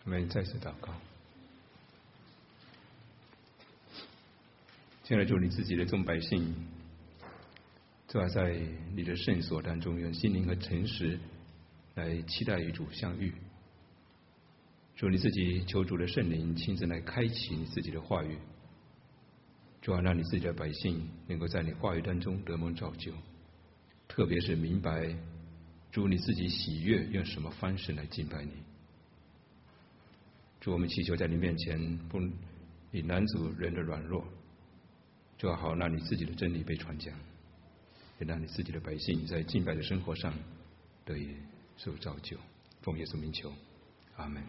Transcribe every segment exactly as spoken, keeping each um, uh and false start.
我们再次祷告。亲爱的主，你自己的众百姓，主要在你的圣所当中，用心灵和诚实来期待与主相遇。主，你自己求主的圣灵亲自来开启你自己的话语，主要让你自己的百姓能够在你话语当中得蒙造就，特别是明白主你自己喜悦用什么方式来敬拜你。主，我们祈求在你面前不以男主人的软弱，就好让你自己的真理被传讲，也让你自己的百姓在敬拜的生活上得以受造就。奉耶稣名求，阿门。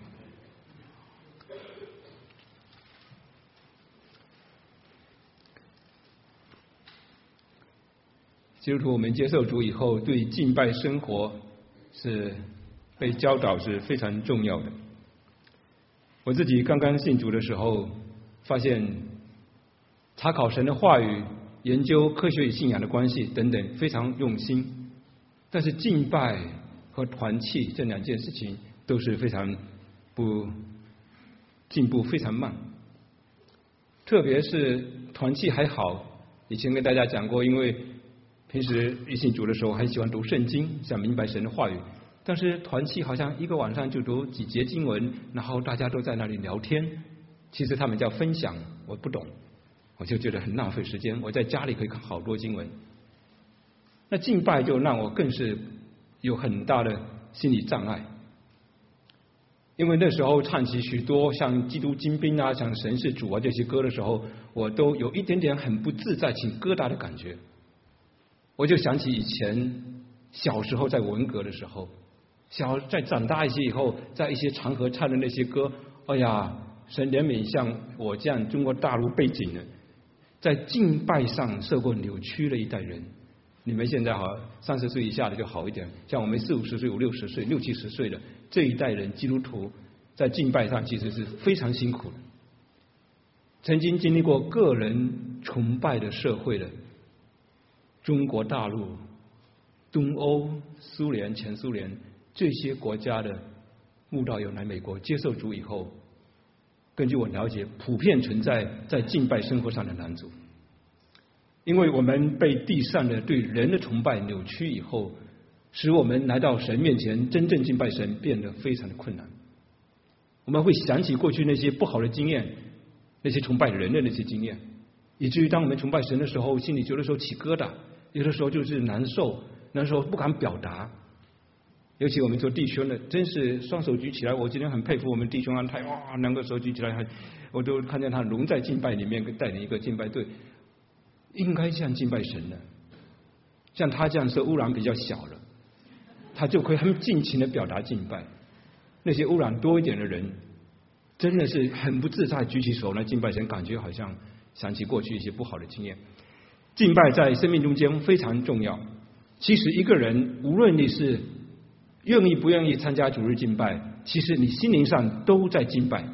基督徒，我们接受主以后，对敬拜生活是被教导是非常重要的。我自己刚刚信主的时候，发现查考神的话语、研究科学与信仰的关系等等非常用心，但是敬拜和团契这两件事情都是非常不进步非常慢。特别是团契还好，以前跟大家讲过，因为平时一信主的时候很喜欢读圣经，想明白神的话语，但是团契好像一个晚上就读几节经文，然后大家都在那里聊天，其实他们叫分享，我不懂，我就觉得很浪费时间。我在家里可以看好多经文，那敬拜就让我更是有很大的心理障碍，因为那时候唱起许多像基督精兵啊、像神是主啊这些歌的时候，我都有一点点很不自在起疙瘩的感觉。我就想起以前小时候在文革的时候，小在长大一些以后，在一些场合唱的那些歌，哎呀，神怜悯像我这样中国大陆背景的，在敬拜上受过扭曲的一代人。你们现在好三十岁以下的就好一点，像我们四五十岁、五六十岁、六七十岁的这一代人，基督徒在敬拜上其实是非常辛苦的。曾经经历过个人崇拜的社会的中国大陆、东欧、苏联、前苏联这些国家的慕道友来美国接受主以后，根据我了解，普遍存在在敬拜生活上的难处。因为我们被地上的对人的崇拜扭曲以后，使我们来到神面前真正敬拜神变得非常的困难。我们会想起过去那些不好的经验，那些崇拜人的那些经验，以至于当我们崇拜神的时候，心里有的时候起疙瘩，有的时候就是难受，那时候不敢表达。尤其我们做弟兄的，真是双手举起来，我今天很佩服我们弟兄安泰，哇，两个手举起来，还我都看见他融在敬拜里面，带领一个敬拜队。应该像敬拜神的，像他这样是污染比较小了，他就可以很尽情的表达敬拜。那些污染多一点的人，真的是很不自在，举起手来敬拜神，感觉好像想起过去一些不好的经验。敬拜在生命中间非常重要。其实一个人无论你是愿意不愿意参加主日敬拜，其实你心灵上都在敬拜，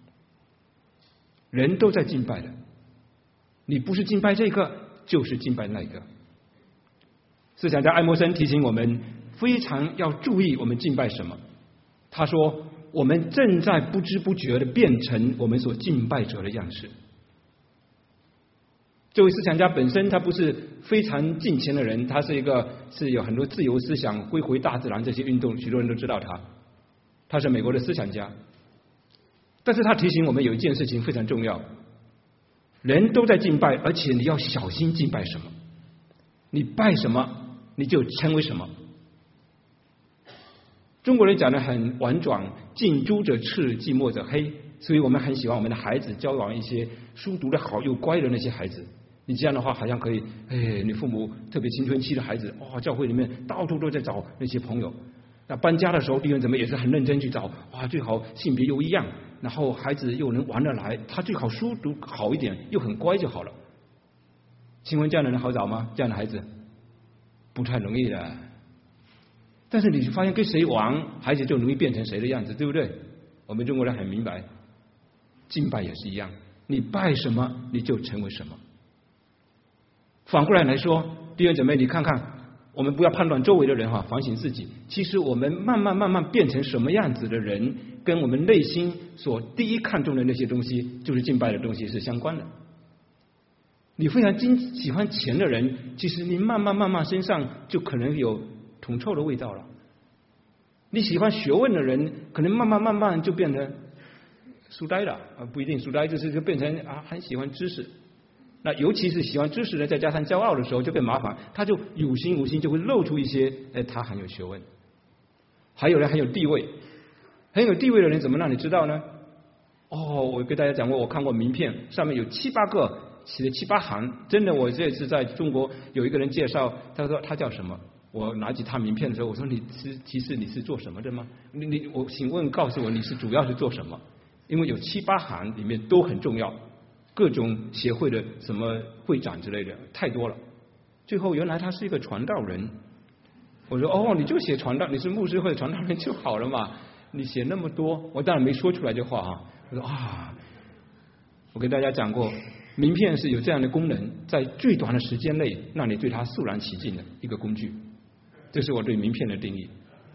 人都在敬拜的。你不是敬拜这个，就是敬拜那个。思想家爱默生提醒我们，非常要注意我们敬拜什么。他说，我们正在不知不觉的变成我们所敬拜者的样式。这位思想家本身他不是非常敬虔的人，他是一个是有很多自由思想、归回大自然这些运动，许多人都知道他。他是美国的思想家，但是他提醒我们有一件事情非常重要。人都在敬拜，而且你要小心敬拜什么。你拜什么，你就成为什么。中国人讲的很婉转，近朱者赤，近墨者黑，所以我们很喜欢我们的孩子交往一些书读得好又乖的那些孩子。你这样的话好像可以，哎，你父母特别青春期的孩子，哇，教会里面到处都在找那些朋友。那搬家的时候，弟兄姊妹也是很认真去找，哇，最好性别又一样，然后孩子又能玩得来，他最好书读好一点，又很乖就好了。请问这样的人好找吗？这样的孩子不太容易的。但是你发现跟谁玩，孩子就容易变成谁的样子，对不对？我们中国人很明白，敬拜也是一样，你拜什么，你就成为什么。反过来来说，弟兄姊妹，你看看。我们不要判断周围的人哈，反省自己。其实我们慢慢慢慢变成什么样子的人， 跟我们内心所第一看重的那些东西，就是敬拜的东西是相关的。你非常经喜欢钱的人，其实你慢慢慢慢身上就可能有铜臭的味道了。你喜欢学问的人，可能慢慢慢慢就变得书呆了啊，不一定书呆，就是就变成啊很喜欢知识。那尤其是喜欢知识的，再加上骄傲的时候，就更麻烦，他就有心无心就会露出一些，哎，他很有学问。还有人很有地位，很有地位的人怎么让你知道呢？哦，我跟大家讲过，我看过名片，上面有七八个写了七八行，真的，我这次在中国有一个人介绍，他说他叫什么，我拿起他名片的时候，我说你是其实你是做什么的吗？你你我请问告诉我你是主要是做什么？因为有七八行里面都很重要。各种协会的什么会长之类的太多了，最后原来他是一个传道人。我说哦，你就写传道，你是牧师或者传道人就好了嘛，你写那么多，我当然没说出来这话啊。我说啊，我跟大家讲过，名片是有这样的功能，在最短的时间内让你对它肃然起敬的一个工具，这是我对名片的定义。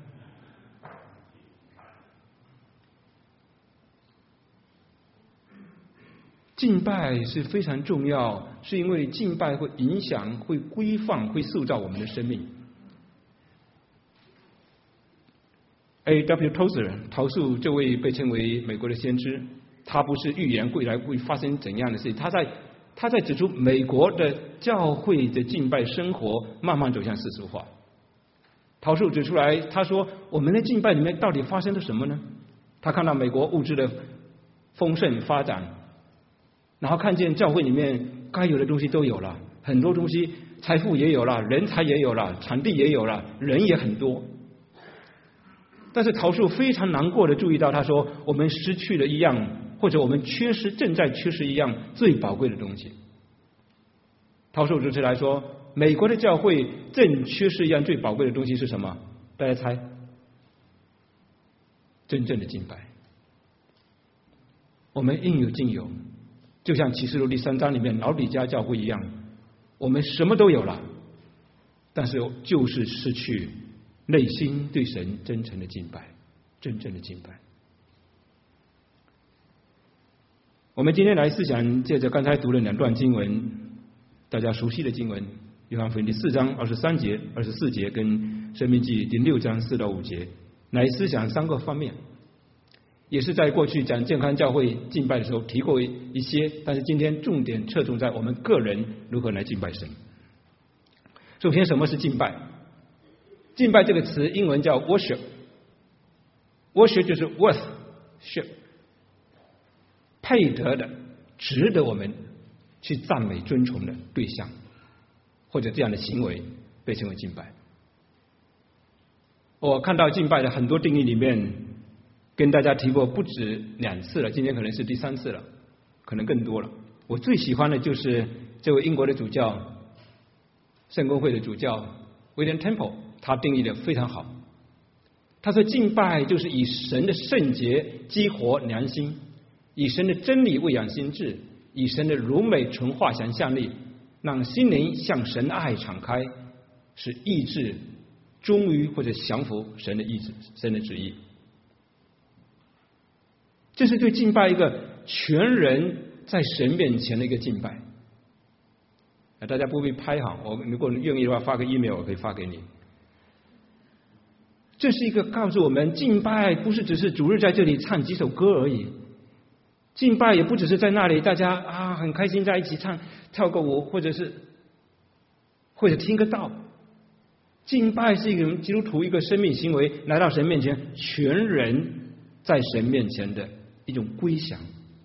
敬拜是非常重要，是因为敬拜会影响、会规范、会塑造我们的生命。A. W. Tozer 陶素这位被称为美国的先知，他不是预言未来会发生怎样的事，他在他在指出美国的教会的敬拜生活慢慢走向世俗化。陶素指出来，他说我们的敬拜里面到底发生了什么呢？他看到美国物质的丰盛发展。然后看见教会里面该有的东西都有了，很多东西，财富也有了，人才也有了，场地也有了，人也很多。但是陶素非常难过的注意到，他说我们失去了一样，或者我们缺失，正在缺失一样最宝贵的东西。陶素指出来说，美国的教会正缺失一样最宝贵的东西是什么？大家猜？真正的敬拜。我们应有尽有。就像启示录第三章里面老底嘉教会一样，我们什么都有了，但是就是失去内心对神真诚的敬拜，真正的敬拜。我们今天来思想，借着刚才读了两段经文，大家熟悉的经文，约翰福音第四章二十三节、二十四节，跟申命记第六章四到五节，来思想三个方面。也是在过去讲健康教会敬拜的时候提过一些，但是今天重点侧重在我们个人如何来敬拜神。首先，什么是敬拜？敬拜这个词英文叫 worship， worship 就是 worth，ship， 配得的、值得我们去赞美尊崇的对象，或者这样的行为被称为敬拜。我看到敬拜的很多定义里面，跟大家提过不止两次了，今天可能是第三次了，可能更多了。我最喜欢的就是这位英国的主教，圣公会的主教 William Temple， 他定义的非常好。他说敬拜就是以神的圣洁激活良心，以神的真理喂养心智，以神的柔美纯化想象力，让心灵向神爱敞开，使意志忠于或者降服神的意志、神的旨意。这是对敬拜一个全人在神面前的一个敬拜。大家不必拍哈，我如果愿意的话，发个 email 我可以发给你。这是一个告诉我们，敬拜不是只是主日在这里唱几首歌而已，敬拜也不只是在那里大家啊很开心在一起唱跳个舞，或者是或者听个道。敬拜是一个基督徒一个生命行为，来到神面前，全人在神面前的一种归降。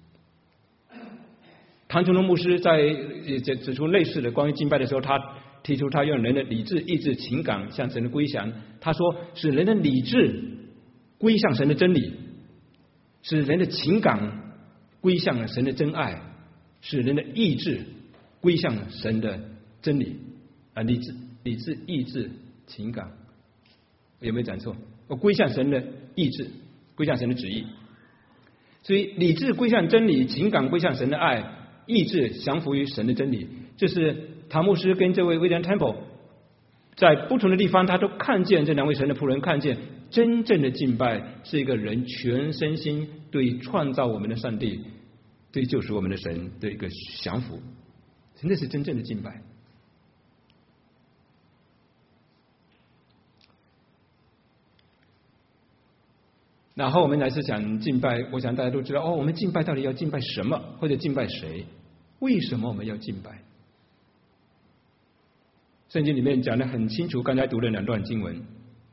唐崇荣牧师在指出类似的关于敬拜的时候，他提出他用人的理智、意志、情感向神的归降。他说，使人的理智归向神的真理，使人的情感归向神的真爱，使人的意志归向神的真理。啊，理智、理智、意志、情感，有没有讲错？我归向神的意志，归向神的旨意。所以理智归向真理，情感归向神的爱，意志降服于神的真理。这是唐牧师跟这位William Temple在不同的地方，他都看见这两位神的仆人看见真正的敬拜是一个人全身心对创造我们的上帝、对救赎我们的神的一个降服，那是真正的敬拜。然后我们来是讲敬拜，我想大家都知道哦，我们敬拜到底要敬拜什么，或者敬拜谁？为什么我们要敬拜？圣经里面讲得很清楚，刚才读了两段经文。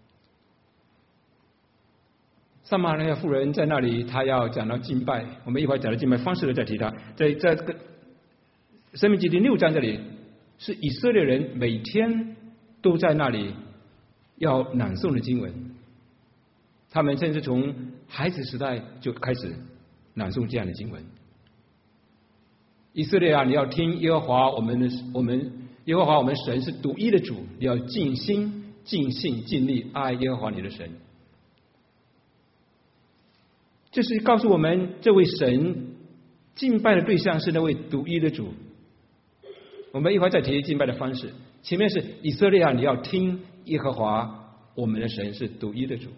撒玛利亚妇人在那里，她要讲到敬拜，我们一会儿讲到敬拜方式了再提她。在在这个申命记第六章这里，是以色列人每天都在那里要朗诵的经文。他们甚至从孩子时代就开始朗诵这样的经文。以色列啊，你要听耶和华我们的我们耶和华我们神是独一的主，你要尽心、尽性、尽力爱耶和华你的神。这是告诉我们，这位神敬拜的对象是那位独一的主。我们一会儿再提敬拜的方式。前面是以色列啊，你要听耶和华我们的神是独一的主。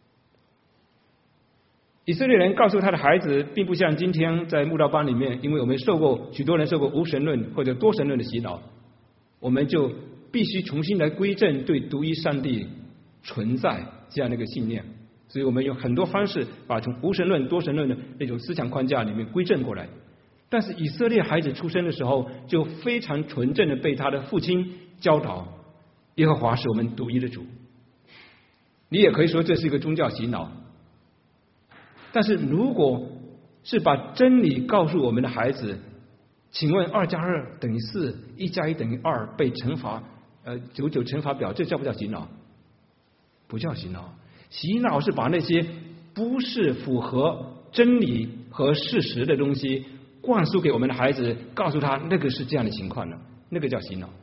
以色列人告诉他的孩子，并不像今天在慕道班里面，因为我们受过许多人受过无神论或者多神论的洗脑，我们就必须重新来归正对独一上帝存在这样的一个信念。所以我们用很多方式把从无神论、多神论的那种思想框架里面归正过来。但是以色列孩子出生的时候，就非常纯正的被他的父亲教导，耶和华是我们独一的主。你也可以说这是一个宗教洗脑。但是如果是把真理告诉我们的孩子，请问二加二等于四，一加一等于二，被乘法呃九九乘法表，这叫不叫洗脑？不叫洗脑。洗脑是把那些不是符合真理和事实的东西灌输给我们的孩子，告诉他那个是这样的情况的，那个叫洗脑。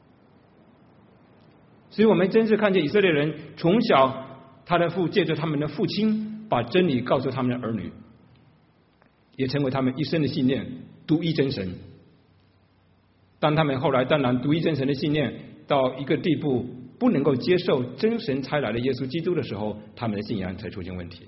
所以我们真是看见以色列人从小他的父借着他们的父亲把真理告诉他们的儿女，也成为他们一生的信念，独一真神。当他们后来当然独一真神的信念到一个地步不能够接受真神差来的耶稣基督的时候，他们的信仰才出现问题。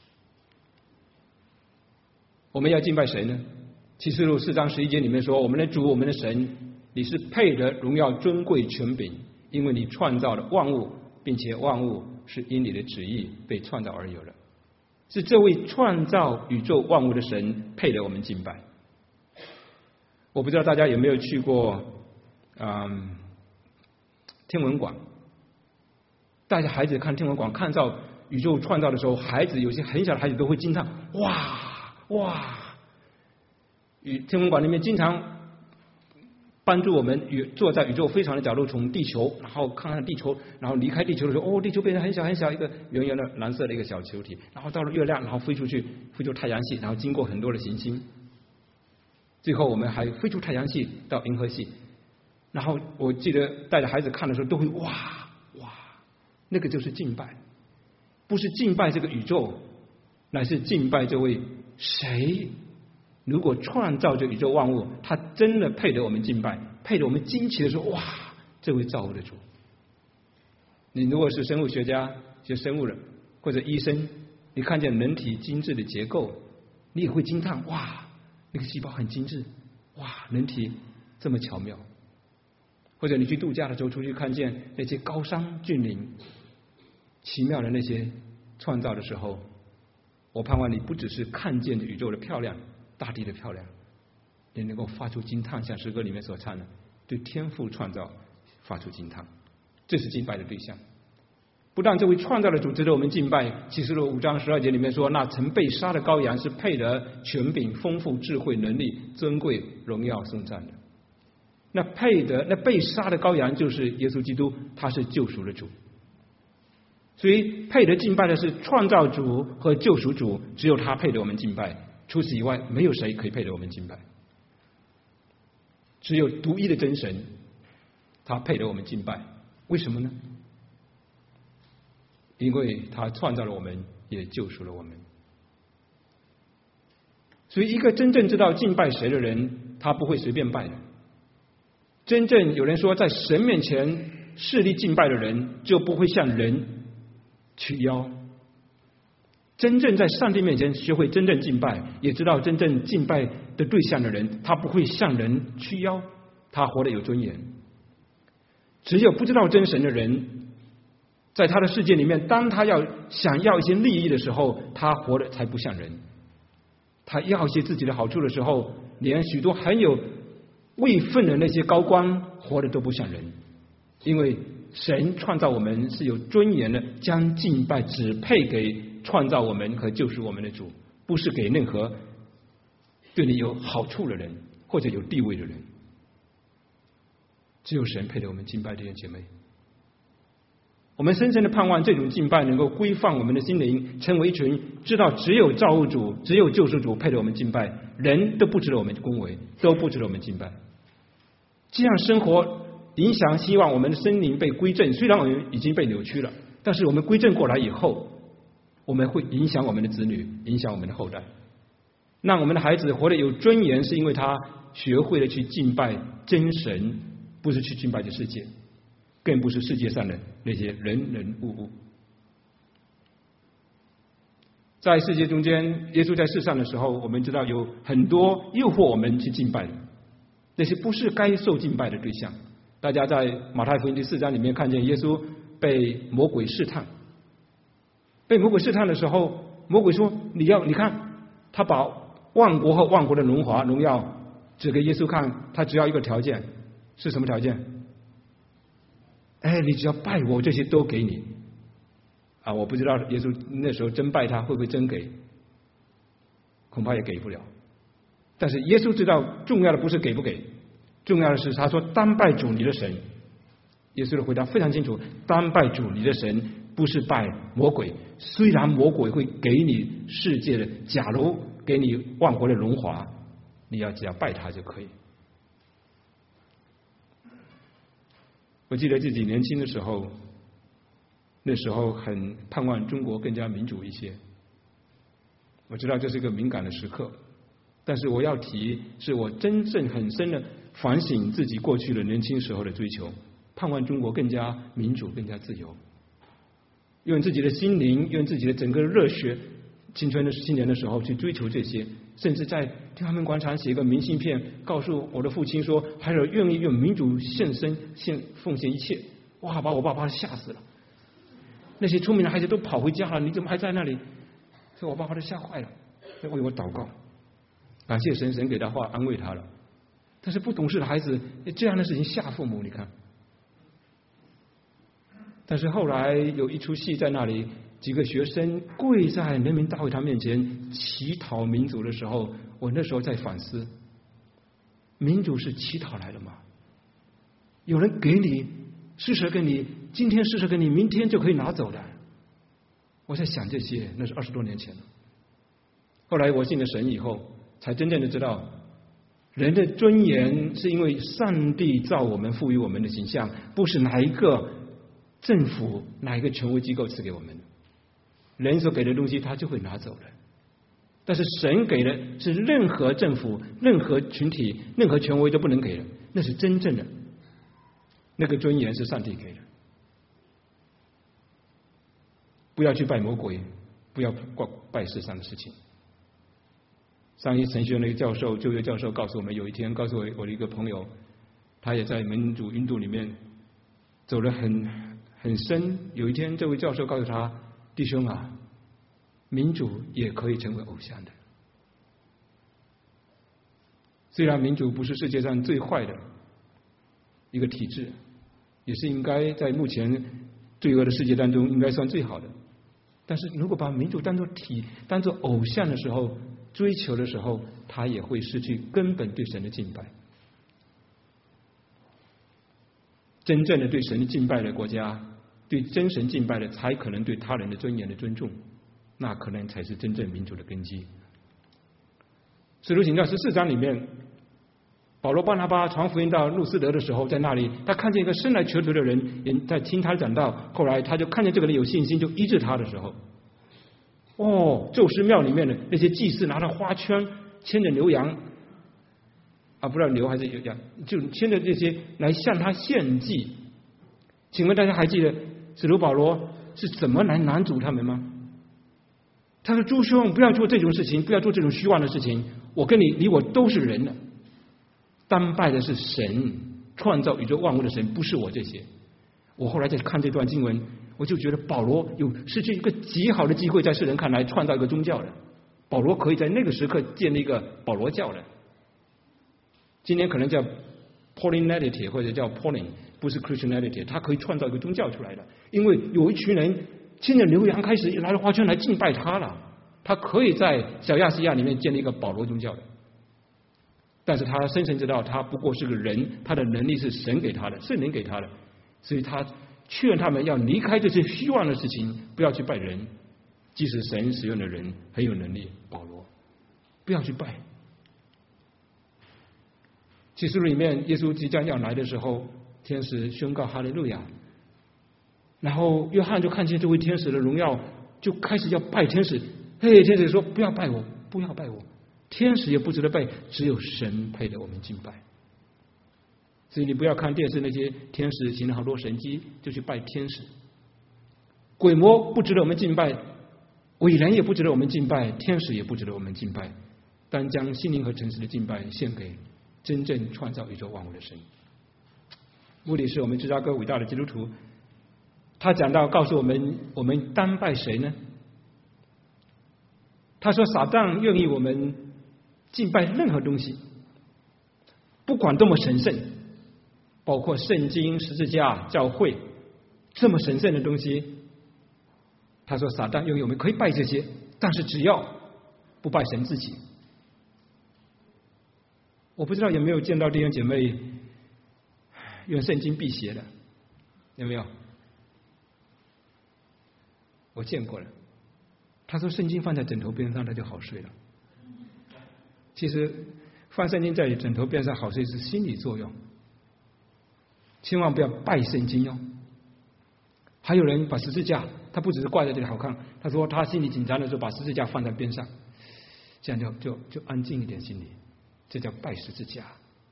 我们要敬拜谁呢？启示录四章十一节里面说，我们的主，我们的神，你是配得荣耀尊贵权柄，因为你创造了万物，并且万物是因你的旨意被创造而有了。是这位创造宇宙万物的神配得我们敬拜。我不知道大家有没有去过嗯天文馆，带着孩子看天文馆，看到宇宙创造的时候，孩子有些很小的孩子都会惊叹，哇哇！宇天文馆里面经常帮助我们宇坐在宇宙非常的角度，从地球，然后看看地球，然后离开地球的时候，哦，地球变成很小很小一个圆圆的蓝色的一个小球体，然后到了月亮，然后飞出去，飞出太阳系，然后经过很多的行星，最后我们还飞出太阳系到银河系。然后我记得带着孩子看的时候，都会哇哇，那个就是敬拜，不是敬拜这个宇宙，乃是敬拜这位谁。如果创造这宇宙万物，他真的配得我们敬拜，配得我们惊奇的说，哇，这位造物的主。你如果是生物学家，学生物的或者医生，你看见人体精致的结构，你也会惊叹，哇，那个细胞很精致，哇，人体这么巧妙。或者你去度假的时候，出去看见那些高山峻岭奇妙的那些创造的时候，我盼望你不只是看见宇宙的漂亮，大地的漂亮，也能够发出惊叹，像诗歌里面所唱的，对天赋创造发出惊叹。这是敬拜的对象。不但这位创造的主值得我们敬拜，启示录五章十二节里面说，那曾被杀的羔羊是配得权柄、丰富、智慧、能力、尊贵、荣耀、颂赞的。那配得那被杀的羔羊就是耶稣基督，他是救赎的主。所以配得敬拜的是创造主和救赎主，只有他配得我们敬拜，除此以外没有谁可以配得我们敬拜。只有独一的真神，他配得我们敬拜。为什么呢？因为他创造了我们，也救赎了我们。所以一个真正知道敬拜谁的人，他不会随便拜的。真正有人说在神面前势力敬拜的人，就不会向人屈腰， 真正在上帝面前学会真正敬拜，也知道真正敬拜的对象的人，他不会向人屈腰，他活得有尊严。只有不知道真神的人，在他的世界里面，当他要想要一些利益的时候，他活得才不像人。他要一些自己的好处的时候，连许多很有位分的那些高官活得都不像人。因为神创造我们是有尊严的，将敬拜只配给创造我们和救赎我们的主，不是给任何对你有好处的人或者有地位的人。只有神配得我们敬拜，这些姐妹。我们深深的盼望这种敬拜能够规范我们的心灵，成为一群知道只有造物主、只有救赎主配得我们敬拜，人都不值得我们恭维，都不值得我们敬拜。这样生活影响希望我们的心灵被归正，虽然我们已经被扭曲了，但是我们归正过来以后，我们会影响我们的子女，影响我们的后代，让我们的孩子活得有尊严，是因为他学会了去敬拜真神，不是去敬拜这世界，更不是世界上的那些人人物物。在世界中间，耶稣在世上的时候，我们知道有很多诱惑我们去敬拜的，那些不是该受敬拜的对象。大家在马太福音第四章里面看见耶稣被魔鬼试探，被魔鬼试探的时候，魔鬼说：“你要你看，他把万国和万国的荣华荣耀指给耶稣看，他只要一个条件，是什么条件？哎，你只要拜我，这些都给你。”啊，我不知道耶稣那时候真拜他会不会真给，恐怕也给不了。但是耶稣知道，重要的不是给不给，重要的是他说单拜主你的神。耶稣的回答非常清楚，单拜主你的神，不是拜魔鬼。虽然魔鬼会给你世界的，假如给你万国的荣华，你要只要拜他就可以。我记得自己年轻的时候，那时候很盼望中国更加民主一些。我知道这是一个敏感的时刻，但是我要提，是我真正很深的反省自己过去的年轻时候的追求，盼望中国更加民主、更加自由，用自己的心灵，用自己的整个热血，青春的青年的时候去追求这些，甚至在天安门广场写一个明信片，告诉我的父亲说，还有愿意用民主献身、献奉献一切。哇，把我爸爸吓死了。那些聪明的孩子都跑回家了，你怎么还在那里？所以我爸爸都吓坏了，要为我祷告，感谢神，神给他话安慰他了。但是不懂事的孩子，这样的事情吓父母，你看。但是后来有一出戏在那里，几个学生跪在人民大会堂面前乞讨民主的时候，我那时候在反思，民主是乞讨来的吗？有人给你，施舍给你，今天施舍给你，明天就可以拿走的。我在想这些，那是二十多年前了。后来我信了神以后，才真正的知道，人的尊严是因为上帝造我们，赋予我们的形象，不是哪一个政府、哪一个权威机构赐给我们的。人所给的东西，他就会拿走的。但是神给的是任何政府、任何群体、任何权威都不能给的，那是真正的。那个尊严是上帝给的。不要去拜魔鬼，不要拜世上的事情。上一神学院那个教授，就业教授告诉我们，有一天告诉我我的一个朋友，他也在民主运动里面走得很很深。有一天，这位教授告诉他：“弟兄啊，民主也可以成为偶像的。虽然民主不是世界上最坏的一个体制，也是应该在目前罪恶的世界当中应该算最好的。但是如果把民主当作体、当作偶像的时候，追求的时候，他也会失去根本对神的敬拜。真正的对神的敬拜的国家，对真神敬拜的，才可能对他人的尊严的尊重，那可能才是真正民主的根基。使徒行传十四章里面，保罗巴拿巴传福音到路斯德的时候，在那里他看见一个生来瘸腿的人也在听他讲道，后来他就看见这个人有信心，就医治他的时候，哦，宙斯庙里面的那些祭司拿着花圈牵着牛羊啊，不知道牛还是羊，就牵着这些来向他献祭。请问大家还记得使徒保罗是怎么来拦阻他们吗？ 他说：“诸兄，不要做这种事情，不要做这种虚妄的事情。我跟你，你我都是人了，单拜的是神，创造宇宙万物的神，不是我这些。”我后来再看这段经文，我就觉得保罗有失去一个极好的机会，在世人看来创造一个宗教了。保罗可以在那个时刻建立一个保罗教了。今天可能叫 Paulinity 或者叫 Paulin， 不是 Christianity， 他可以创造一个宗教出来的，因为有一群人牵着牛羊开始来了花圈来敬拜他了。他可以在小亚细亚里面建立一个保罗宗教的，但是他深深知道他不过是个人，他的能力是神给他的，圣灵给他的，所以他劝他们要离开这些虚妄的事情，不要去拜人，即使神使用的人很有能力，保罗不要去拜。启示录里面，耶稣即将要来的时候，天使宣告哈利路亚，然后约翰就看见这位天使的荣耀，就开始要拜天使。嘿，天使说：“不要拜我，不要拜我，天使也不值得拜，只有神配得我们敬拜。”所以你不要看电视那些天使行了好多神迹就去拜天使，鬼魔不值得我们敬拜，伟人也不值得我们敬拜，天使也不值得我们敬拜，单将心灵和诚实的敬拜献给真正创造宇宙万物的神。目的是我们芝加哥伟大的基督徒，他讲到告诉我们，我们单拜谁呢？他说撒旦愿意我们敬拜任何东西，不管多么神圣，包括圣经、十字架、教会，这么神圣的东西，他说撒旦愿意我们可以拜这些，但是只要不拜神自己。我不知道有没有见到弟兄姐妹用圣经辟邪的，有没有？我见过了。他说圣经放在枕头边上他就好睡了。其实放圣经在枕头边上好睡是心理作用，千万不要拜圣经哦。还有人把十字架，他不只是挂在这里好看，他说他心里紧张的时候把十字架放在边上，这样就就就安静一点心里，这叫拜十字架。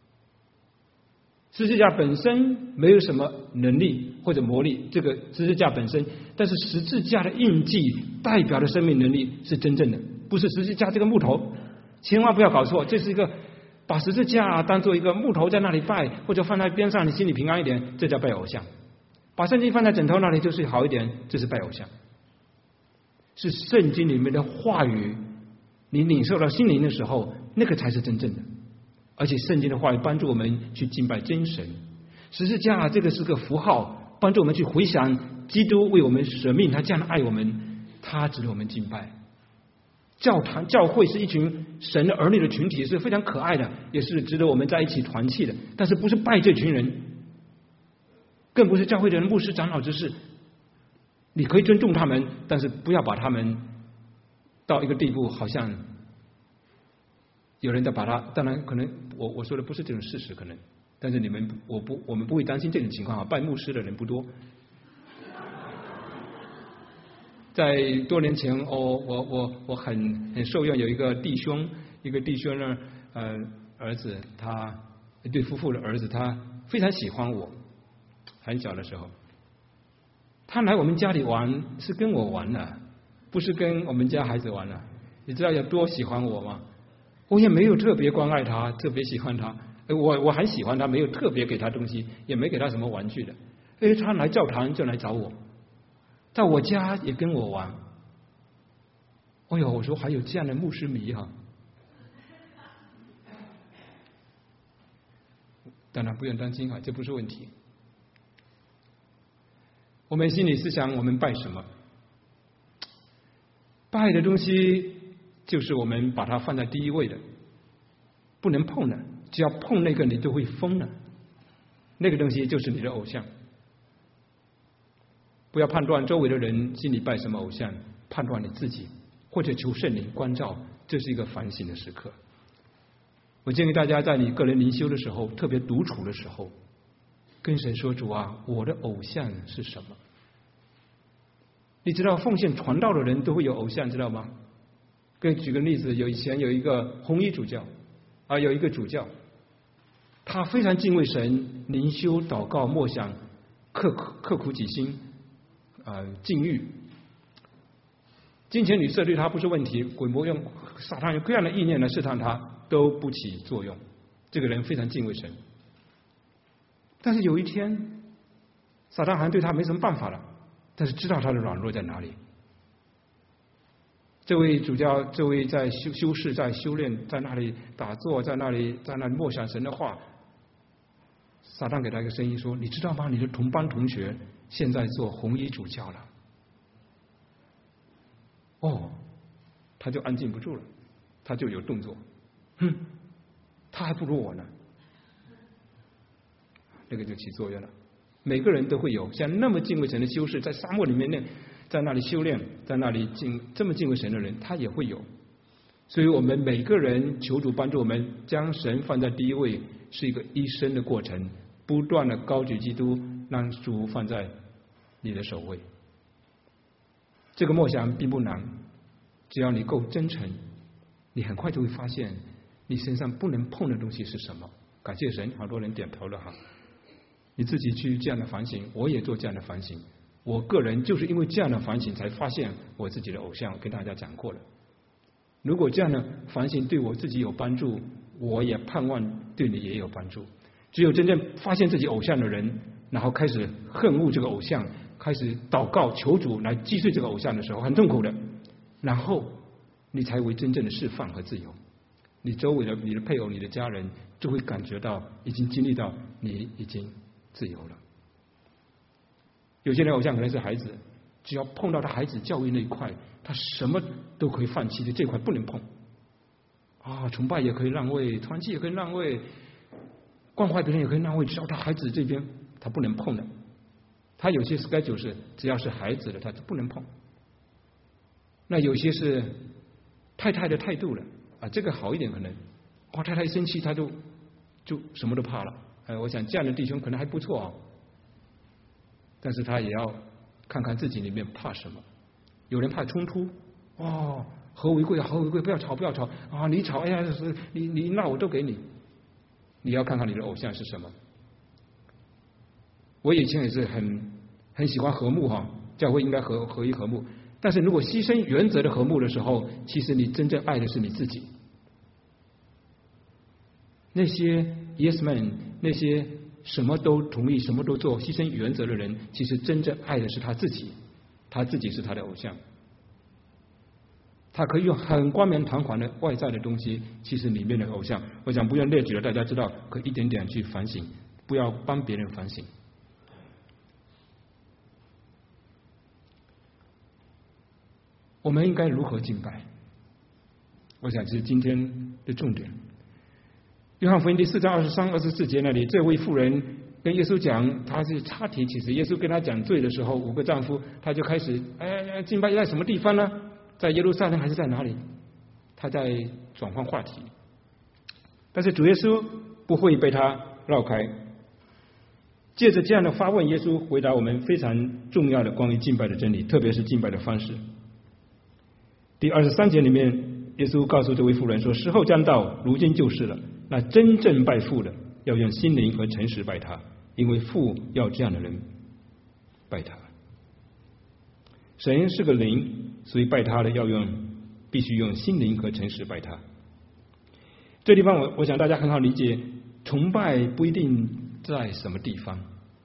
十字架本身没有什么能力或者魔力，这个十字架本身，但是十字架的印记代表的生命能力是真正的，不是十字架这个木头，千万不要搞错，这是一个把十字架当做一个木头在那里拜，或者放在边上你心里平安一点，这叫拜偶像。把圣经放在枕头那里就是好一点，这是拜偶像。是圣经里面的话语，你领受到心灵的时候，那个才是真正的。而且圣经的话语帮助我们去敬拜真神，十字架这个是个符号，帮助我们去回想基督为我们舍命，他这样的爱我们，他值得我们敬拜。教堂教会是一群神的儿女的群体，是非常可爱的，也是值得我们在一起团契的，但是不是拜这群人，更不是教会的人牧师长老执事，你可以尊重他们，但是不要把他们到一个地步，好像有人在把他，当然可能我我说的不是这种事实，可能，但是你们我不我们不会担心这种情况啊，拜牧师的人不多。在多年前，我我我我很很受用，有一个弟兄，一个弟兄呢，呃，儿子他一对夫妇的儿子，他非常喜欢我，很小的时候，他来我们家里玩是跟我玩的，不是跟我们家孩子玩的，你知道有多喜欢我吗？我也没有特别关爱他，特别喜欢他，我我很喜欢他，没有特别给他东西，也没给他什么玩具的。哎，他来教堂就来找我，到我家也跟我玩。哎呦，我说还有这样的牧师迷哈！当然不用担心啊，这不是问题。我们心里思想，我们拜什么？拜的东西就是我们把它放在第一位的，不能碰的，只要碰那个你就会疯了，那个东西就是你的偶像。不要判断周围的人心里拜什么偶像，判断你自己，或者求圣灵关照，这是一个反省的时刻。我建议大家在你个人灵修的时候，特别独处的时候，跟神说：主啊，我的偶像是什么？你知道奉献传道的人都会有偶像，知道吗？跟举个例子，有以前有一个红衣主教啊，有一个主教，他非常敬畏神，灵修、祷告、默想，刻刻苦己心，啊、禁欲。 金钱女色对他不是问题，鬼魔用撒旦用各样的意念来试探他，都不起作用。这个人非常敬畏神，但是有一天，撒旦好像对他没什么办法了，但是知道他的软弱在哪里。这位主教，这位在修修士，在修炼，在那里打坐，在那里在那里默想神的话。撒旦给他一个声音说：“你知道吗？你的同班同学现在做红衣主教了。”哦，他就安静不住了，他就有动作。哼，他还不如我呢。那个就起作用了。每个人都会有像那么敬畏神的修士，在沙漠里面那。在那里修炼，在那里敬这么敬畏神的人，他也会有。所以我们每个人求主帮助我们，将神放在第一位，是一个一生的过程，不断的高举基督，让主放在你的首位。这个默想并不难，只要你够真诚，你很快就会发现你身上不能碰的东西是什么。感谢神，好多人点头了哈。你自己去这样的反省，我也做这样的反省。我个人就是因为这样的反省，才发现我自己的偶像。我跟大家讲过了，如果这样的反省对我自己有帮助，我也盼望对你也有帮助。只有真正发现自己偶像的人，然后开始恨恶这个偶像，开始祷告求主来击碎这个偶像的时候，很痛苦的，然后你才为真正的释放和自由。你周围的你的配偶、你的家人就会感觉到，已经经历到你已经自由了。有些人偶像可能是孩子，只要碰到他孩子教育那一块，他什么都可以放弃的，这块不能碰。啊，崇拜也可以让位，团契也可以让位，关怀别人也可以让位，只要他孩子这边他不能碰的。他有些 schedule 是只要是孩子的他就不能碰。那有些是太太的态度了啊，这个好一点可能，哇，太太一生气他就就什么都怕了。哎，我想这样的弟兄可能还不错啊。但是他也要看看自己里面怕什么。有人怕冲突，哦，和为贵啊，和为贵，不要吵，不要吵啊！你吵，哎呀，是你你那我都给你。你要看看你的偶像是什么。我以前也是很很喜欢和睦哈，教会应该合合一和睦。但是如果牺牲原则的和睦的时候，其实你真正爱的是你自己。那些 yes man， 那些什么都同意、什么都做、牺牲原则的人，其实真正爱的是他自己，他自己是他的偶像。他可以用很冠冕堂皇的外在的东西，其实里面的偶像，我想不用列举了，大家知道，可以一点点去反省，不要帮别人反省。我们应该如何敬拜？我想这是今天的重点。约翰福音第四章二十三、二十四节那里，这位妇人跟耶稣讲，他是插题。其实耶稣跟他讲罪的时候，五个丈夫，他就开始，哎，敬拜在什么地方呢？在耶路撒冷还是在哪里？他在转换话题。但是主耶稣不会被他绕开。借着这样的发问，耶稣回答我们非常重要的关于敬拜的真理，特别是敬拜的方式。第二十三节里面，耶稣告诉这位妇人说：“时候将到，如今就是了。那真正拜父的，要用心灵和诚实拜他，因为父要这样的人拜他。神是个灵，所以拜他的要用，必须用心灵和诚实拜他。”这地方我我想大家很好理解，崇拜不一定在什么地方。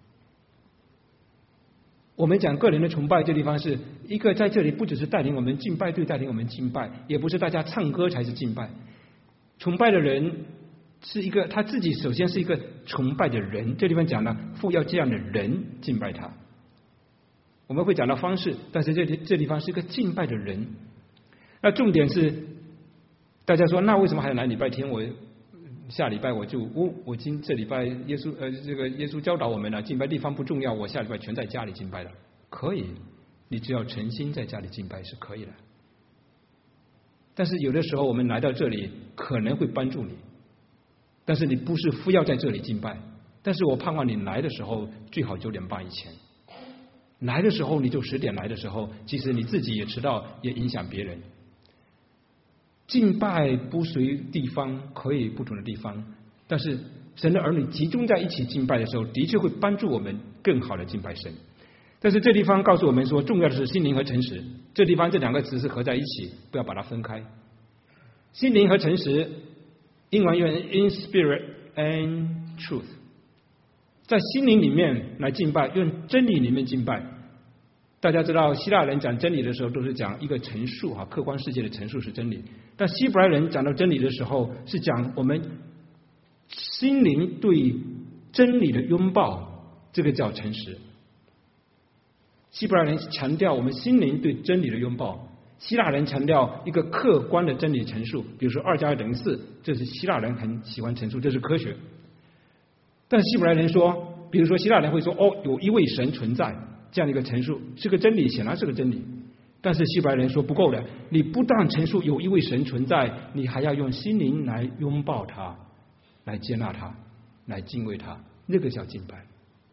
我们讲个人的崇拜，这地方是一个在这里不只是带领我们敬拜队带领我们敬拜，也不是大家唱歌才是敬拜。崇拜的人是一个他自己首先是一个崇拜的人，这地方讲了父要这样的人敬拜他。我们会讲到方式，但是这这地方是一个敬拜的人。那重点是大家说，那为什么还要来礼拜天？我下礼拜我就哦，我今这礼拜耶稣呃这个耶稣教导我们了，敬拜地方不重要，我下礼拜全在家里敬拜了。可以，你只要诚心在家里敬拜是可以的。但是有的时候我们来到这里可能会帮助你，但是你不是非要在这里敬拜。但是我盼望你来的时候最好九点半以前。来的时候你就十点来的时候，其实你自己也迟到，也影响别人。敬拜不随地方，可以不同的地方，但是神的儿女集中在一起敬拜的时候，的确会帮助我们更好的敬拜神。 但是这地方告诉我们说，重要的是心灵和诚实。这地方这两个词是合在一起，不要把它分开。心灵和诚实，英文用 in spirit and truth， 在心灵里面来敬拜，用真理里面敬拜。大家知道，希腊人讲真理的时候，都是讲一个陈述哈，客观世界的陈述是真理。但希伯来人讲到真理的时候，是讲我们心灵对真理的拥抱，这个叫诚实。希伯来人强调我们心灵对真理的拥抱，希腊人强调一个客观的真理陈述，比如说二加二等于四，这是希腊人很喜欢陈述，这是科学。但希伯来人说，比如说希腊人会说，哦，有一位神存在，这样的一个陈述是个真理，显然是个真理。但是希伯来人说不够的，你不但陈述有一位神存在，你还要用心灵来拥抱他，来接纳他，来敬畏他，那个叫敬拜。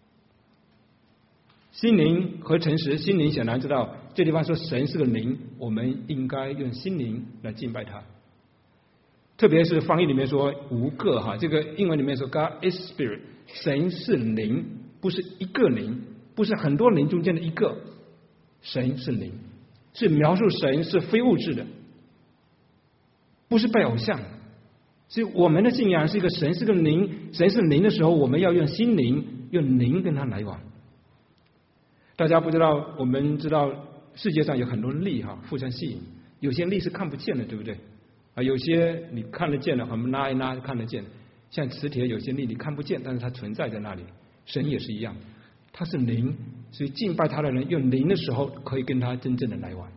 心灵和诚实，心灵显然知道这地方说神是个灵，我们应该用心灵来敬拜他。特别是翻译里面说无个哈，这个英文里面说 God is spirit， 神是灵，不是一个灵，不是很多灵中间的一个，神是灵，是描述神是非物质的，不是拜偶像。所以我们的信仰是一个神是个灵，神是灵的时候，我们要用心灵，用灵跟他来往。大家不知道，我们知道世界上有很多力哈，互相吸引，有些力是看不见的，对不对？啊，有些你看得见的，我们拉一拉看得见，像磁铁，有些力你看不见，但是它存在在那里。神也是一样，他是灵，所以敬拜他的人用灵的时候，可以跟他真正的来往。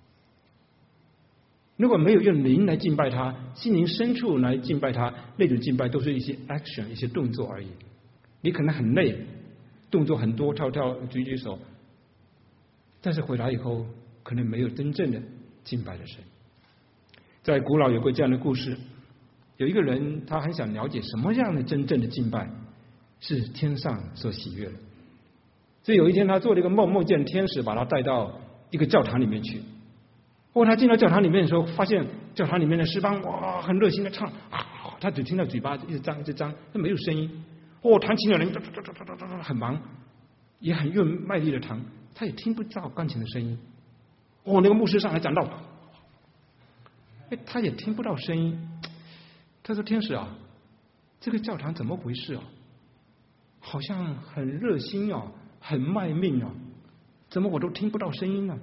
如果没有用灵来敬拜他，心灵深处来敬拜他，那种敬拜都是一些 action， 一些动作而已。你可能很累，动作很多，跳跳举举手，但是回来以后可能没有真正的敬拜的神。在古老有过这样的故事，有一个人他很想了解什么样的真正的敬拜是天上所喜悦的，所以有一天他做了一个梦，梦见天使把他带到一个教堂里面去。后他进到教堂里面的时候，发现教堂里面的诗班哇很热心的唱啊，他只听到嘴巴一直张一直张，他没有声音。哦，弹琴的人很忙，也很用卖力的弹，他也听不到钢琴的声音。哦，那个牧师上来讲道，哎，他也听不到声音。他说：“天使啊，这个教堂怎么回事啊？好像很热心啊，很卖命啊，怎么我都听不到声音呢？”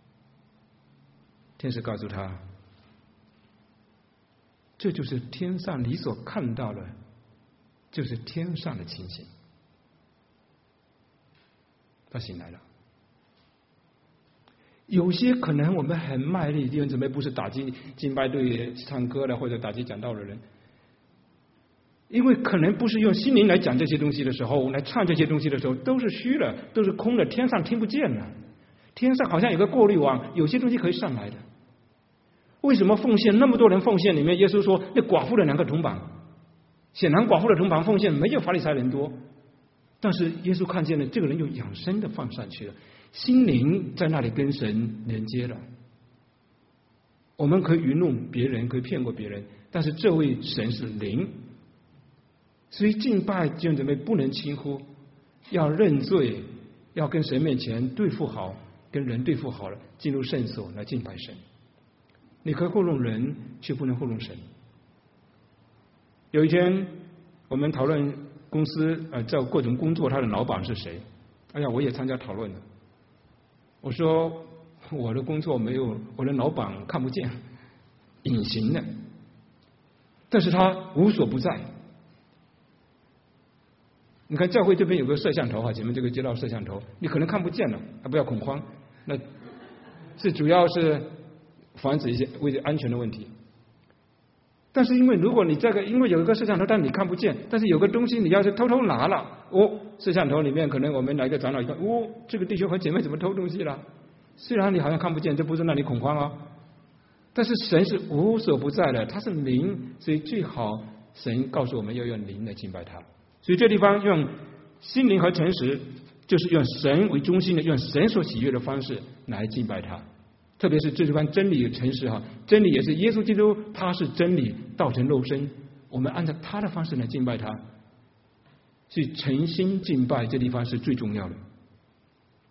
天使告诉他：“这就是天上你所看到的，就是天上的情形。”他醒来了。有些可能我们很卖力，弟兄姊妹，不是打击敬拜队唱歌的，或者打击讲道的人，因为可能不是用心灵来讲这些东西的时候，来唱这些东西的时候，都是虚的，都是空的，天上听不见了。天上好像有个过滤网，有些东西可以上来的。为什么奉献那么多人奉献里面，耶稣说那寡妇的两个铜板，显然寡妇的铜板奉献没有法利赛人多，但是耶稣看见了这个人有养生的放上去了，心灵在那里跟神连接了。我们可以愚弄别人，可以骗过别人，但是这位神是灵，所以敬拜弟兄姊妹不能轻忽，要认罪，要跟神面前对付好，跟人对付好了，进入圣所来敬拜神。你可以糊弄人，却不能糊弄神。有一天我们讨论公司呃在各种工作，他的老板是谁？哎呀，我也参加讨论了。我说我的工作没有，我的老板看不见，隐形的，但是他无所不在。你看教会这边有个摄像头哈，前面这个街道摄像头，你可能看不见了，啊不要恐慌，那是主要是防止一些为了安全的问题。但是因为如果你这个因为有一个摄像头，但你看不见，但是有个东西你要是偷偷拿了，哦，摄像头里面可能我们来个长老一看，哦，这个弟兄和姐妹怎么偷东西了？虽然你好像看不见，这不是让你恐慌哦，但是神是无所不在的，他是灵，所以最好神告诉我们要用灵来敬拜他。所以这地方用心灵和诚实，就是用神为中心的，用神所喜悦的方式来敬拜他。特别是这地方真理与诚实哈，真理也是耶稣基督，他是真理道成肉身，我们按照他的方式来敬拜他，所以诚心敬拜这地方是最重要的。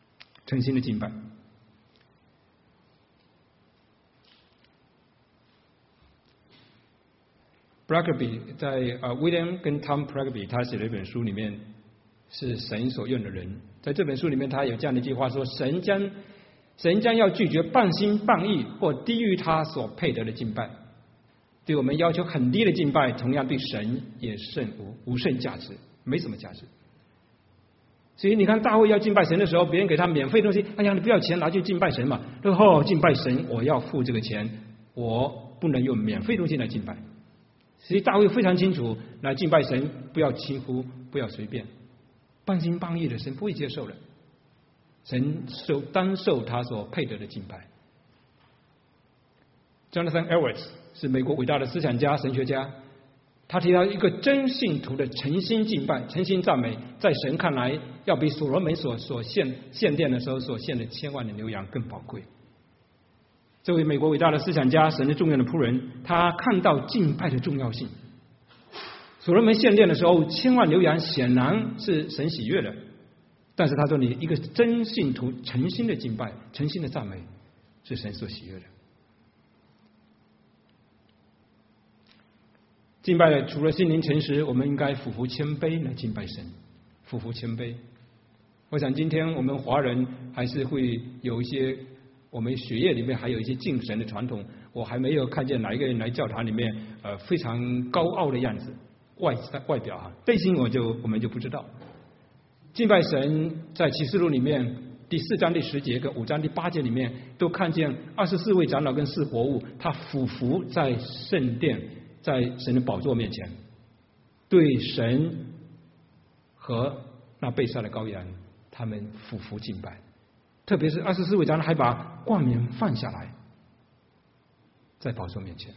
诚心的敬拜。Bragby 在呃 William 跟 Tom Bragby 他写的一本书里面是神所用的人，在这本书里面他有这样的一句话说：神将神将要拒绝半心半意或低于他所配得的敬拜。对我们要求很低的敬拜，同样对神也甚无无甚价值，没什么价值。所以你看大卫要敬拜神的时候，别人给他免费东西，哎呀，你不要钱拿去敬拜神嘛。哦，敬拜神我要付这个钱，我不能用免费东西来敬拜。所以大卫非常清楚，来敬拜神不要轻忽，不要随便，半心半意的神不会接受的，神受单受他所配得的敬拜。Jonathan Edwards 是美国伟大的思想家、神学家，他提到一个真信徒的诚心敬拜、诚心赞美，在神看来要比所罗门所所献献殿的时候所献的千万的牛羊更宝贵。这位美国伟大的思想家、神的重要的仆人，他看到敬拜的重要性。所罗门献殿的时候，千万牛羊显然是神喜悦的，但是他说，你一个真信徒诚心的敬拜、诚心的赞美，是神所喜悦的。敬拜除了心灵诚实，我们应该俯伏谦卑来敬拜神，俯伏谦卑。我想今天我们华人还是会有一些，我们血液里面还有一些敬神的传统，我还没有看见哪一个人来教堂里面呃非常高傲的样子，外外表啊，内心我就我们就不知道。敬拜神在启示录里面第四章第十节跟五章第八节里面都看见二十四位长老跟四活物，他俯伏在圣殿，在神的宝座面前，对神和那被杀的羔羊，他们俯伏敬拜。特别是二十四位长老还把冠冕放下来，在宝座面前，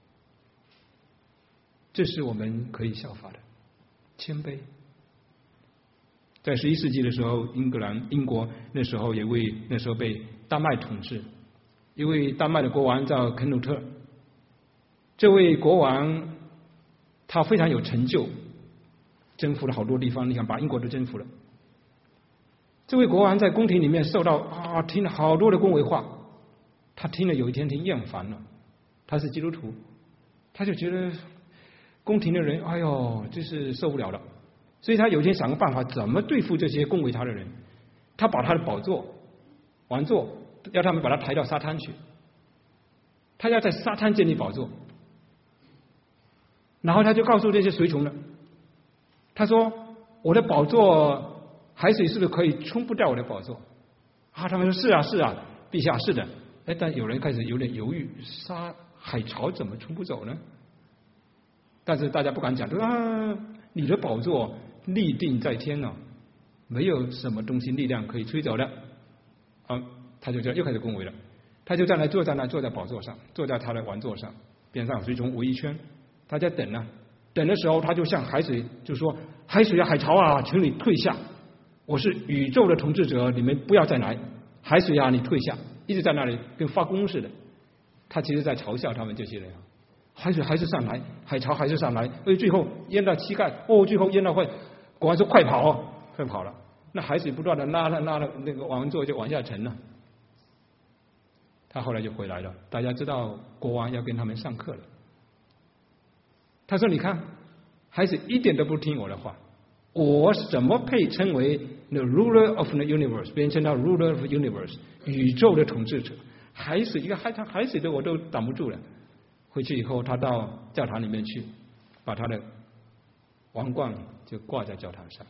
这是我们可以效法的谦卑。在十一世纪的时候，英格兰英国那时候有位那时候被丹麦统治，一位丹麦的国王叫肯努特。这位国王他非常有成就，征服了好多地方，你看把英国都征服了。这位国王在宫廷里面受到啊听了好多的恭维话，他听了有一天听厌烦了，他是基督徒，他就觉得宫廷的人哎呦真是受不了了，所以他有一天想个办法怎么对付这些恭维他的人。他把他的宝座王座要他们把他抬到沙滩去，他要在沙滩建立宝座，然后他就告诉这些随从了，他说我的宝座海水是不是可以冲不掉我的宝座啊？他们说是啊是啊，陛下是的。哎，但有人开始有点犹豫，沙海潮怎么冲不走呢？但是大家不敢讲，说啊，你的宝座立定在天了，没有什么东西力量可以吹走的。啊，他就这样又开始恭维了。他就站在坐在那坐在宝座上，坐在他的王座上，边上随从围一圈，大家等啊，等的时候他就向海水就说：海水啊海潮啊，请你退下。我是宇宙的统治者，你们不要再来。海水啊，你退下！一直在那里跟发功似的。他其实在嘲笑他们这些人啊。海水还是上来，海潮还是上来，所以最后淹到膝盖，哦，最后淹到会，国王说快跑哦，快跑了。那海水不断的拉了拉了，那个王座就往下沉了。他后来就回来了，大家知道国王要跟他们上课了。他说：“你看，海水一点都不听我的话。”我怎么配称为 the ruler of the universe？ 别人称他 ruler of the universe， 宇宙的统治者。海水一个海滩海水的我都挡不住了。回去以后，他到教堂里面去，把他的王冠就挂在教堂上。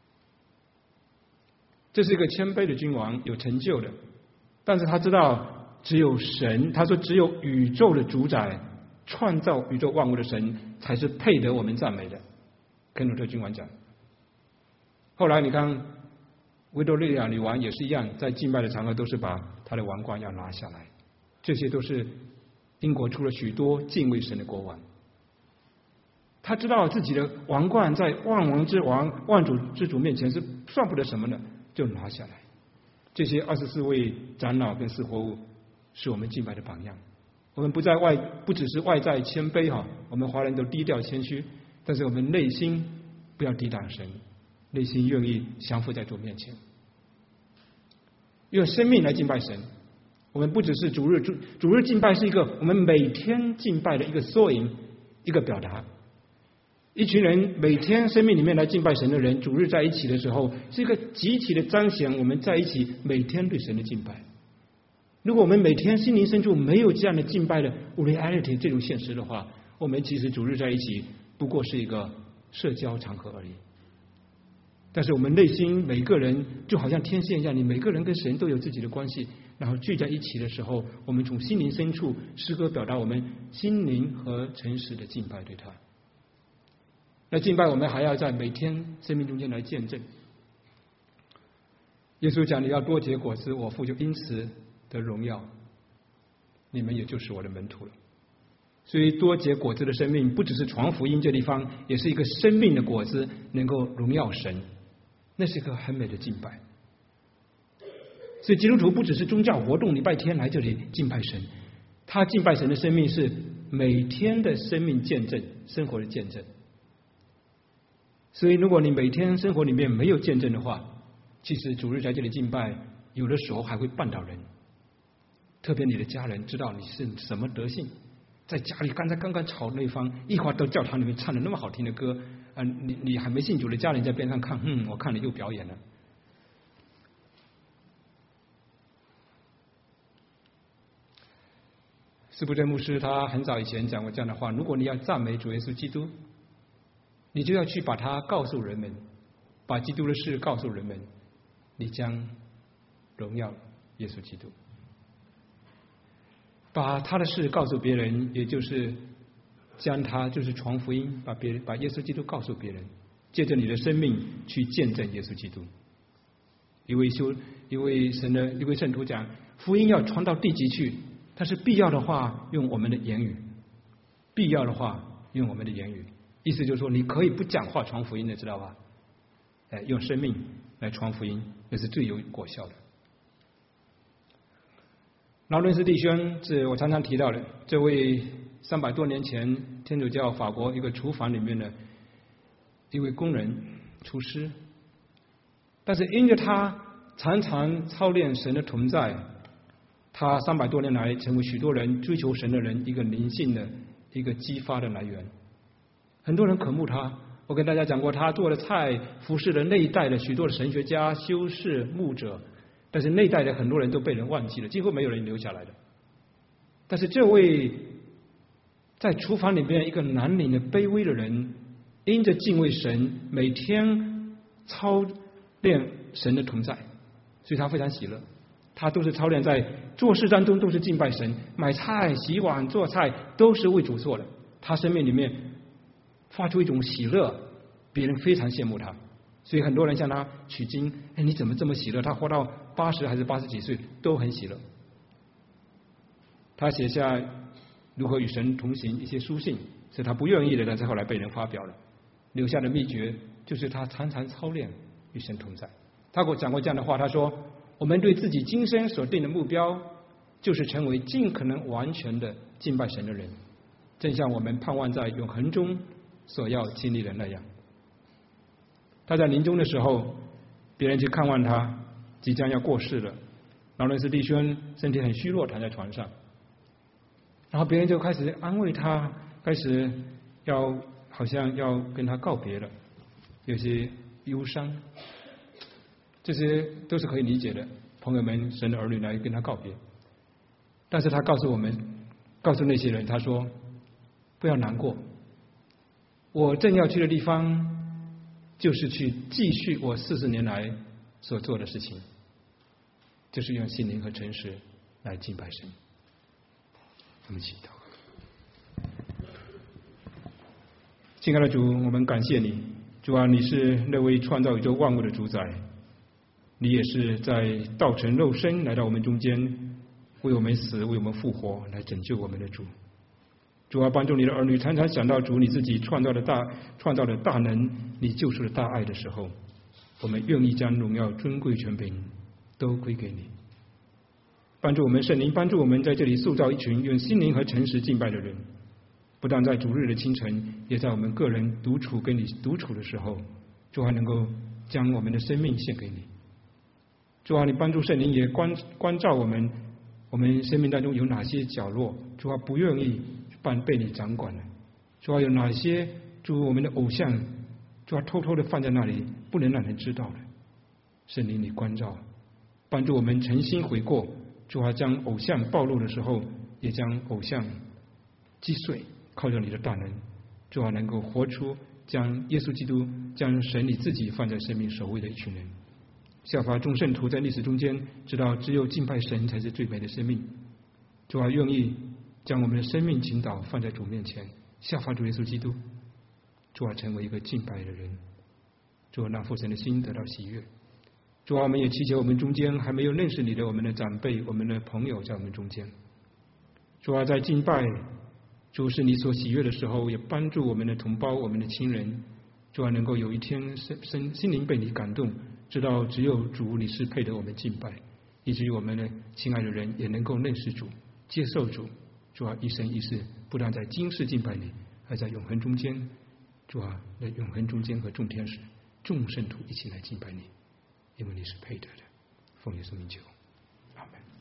这是一个谦卑的君王，有成就的，但是他知道只有神，他说只有宇宙的主宰，创造宇宙万物的神，才是配得我们赞美的。肯努特君王讲。后来你看维多利亚女王也是一样，在敬拜的场合都是把她的王冠要拿下来。这些都是英国出了许多敬畏神的国王，他知道自己的王冠在万王之王万主之主面前是算不得什么的，就拿下来。这些二十四位长老跟四活物是我们敬拜的榜样。我们不在外不只是外在谦卑哈，我们华人都低调谦虚，但是我们内心不要抵挡神，内心愿意降服在主面前。 用生命来敬拜神。我们不只是主日主主日敬拜是一个我们每天敬拜的一个缩影，一个表达。一群人每天生命里面来敬拜神的人，主日在一起的时候，是一个集体的彰显我们在一起每天对神的敬拜。如果我们每天心灵深处没有这样的敬拜的 reality 这种现实的话，我们其实主日在一起不过是一个社交场合而已。但是我们内心每个人就好像天线一样，你每个人跟神都有自己的关系，然后聚在一起的时候，我们从心灵深处诗歌表达我们心灵和诚实的敬拜对他。那敬拜我们还要在每天生命中间来见证。耶稣讲，你要多结果子，我父就因此得荣耀，你们也就是我的门徒了。所以多结果子的生命不只是传福音这地方，也是一个生命的果子，能够荣耀神，那是一个很美的敬拜。所以基督徒不只是宗教活动，礼拜天来这里敬拜神，他敬拜神的生命是每天的生命见证，生活的见证。所以如果你每天生活里面没有见证的话，其实主日在这里敬拜有的时候还会绊倒人，特别你的家人知道你是什么德性，在家里刚才刚刚吵那方，一会儿到教堂里面唱的那么好听的歌，啊，你你还没信主的家人在边上看，嗯，我看了又表演了。司布真牧师他很早以前讲过这样的话：如果你要赞美主耶稣基督，你就要去把它告诉人们，把基督的事告诉人们，你将荣耀耶稣基督。把他的事告诉别人，也就是将他就是传福音，把别人把耶稣基督告诉别人，借着你的生命去见证耶稣基督。一位修一位神的一位圣徒讲，福音要传到地极去，但是必要的话用我们的言语，必要的话用我们的言语。意思就是说，你可以不讲话传福音的，知道吧？哎，用生命来传福音，那是最有果效的。劳伦斯弟兄是我常常提到的，这位三百多年前天主教法国一个厨房里面的一位工人厨师，但是因着他常常操练神的同在，他三百多年来成为许多人追求神的人一个灵性的一个激发的来源。很多人渴慕他，我跟大家讲过，他做的菜服侍了那一代的许多的神学家、修士、牧者，但是那一代的很多人都被人忘记了，几乎没有人留下来的。但是这位在厨房里面一个南岭的卑微的人，因着敬畏神，每天操练神的同在，所以他非常喜乐。他都是操练在做事当中都是敬拜神，买菜、洗碗、做菜都是为主做的。他生命里面发出一种喜乐，别人非常羡慕他，所以很多人向他取经，哎，你怎么这么喜乐？他活到八十还是八十几岁都很喜乐。他写下如何与神同行一些书信，是他不愿意的，但是后来被人发表了。留下的秘诀就是他常常操练与神同在。他给我讲过这样的话，他说，我们对自己今生所定的目标就是成为尽可能完全的敬拜神的人，正像我们盼望在永恒中所要经历的那样。他在临终的时候，别人去看望他，即将要过世了，劳伦斯弟兄身体很虚弱，躺在床上，然后别人就开始安慰他，开始要好像要跟他告别了，有些忧伤，这些都是可以理解的，朋友们神的儿女来跟他告别。但是他告诉我们，告诉那些人，他说不要难过，我正要去的地方就是去继续我四十年来所做的事情，就是用心灵和诚实来敬拜神。我们一起祷告。亲爱的主，我们感谢你，主啊，你是那位创造宇宙万物的主宰，你也是在道成肉身来到我们中间，为我们死，为我们复活，来拯救我们的主。主啊，帮助你的儿女常常想到主你自己创造的大创造的大能，你救赎的大爱的时候，我们愿意将荣耀、尊贵、权柄都归给你。帮助我们圣灵，帮助我们在这里塑造一群用心灵和诚实敬拜的人，不但在主日的清晨，也在我们个人独处跟你独处的时候，主还能够将我们的生命献给你。 主啊，你帮助圣灵也关关照我们，我们生命当中有哪些角落，主啊不愿意办被你掌管的，主啊有哪些主我们的偶像，主啊偷偷的放在那里，不能让人知道的。圣灵你关照，帮助我们诚心悔过，主啊将偶像暴露的时候，也将偶像击碎，靠着你的大能，主啊能够活出将耶稣基督、将神你自己放在生命首位的一群人。效法众圣徒在历史中间知道只有敬拜神才是最美的生命，主啊愿意将我们的生命倾倒放在主面前，效法主耶稣基督，主啊成为一个敬拜的人，主啊让父神的心得到喜悦。主啊我们也祈求我们中间还没有认识你的我们的长辈、我们的朋友在我们中间，主啊在敬拜主是你所喜悦的时候，也帮助我们的同胞、我们的亲人，主啊能够有一天身身心灵被你感动，知道只有主你是配得我们敬拜，以至于我们的亲爱的人也能够认识主、接受主，主啊一生一世不但在今世敬拜你，还在永恒中间，主啊在永恒中间和众天使、众圣徒一起来敬拜你，因为你是配得的。奉耶稣名求，阿门。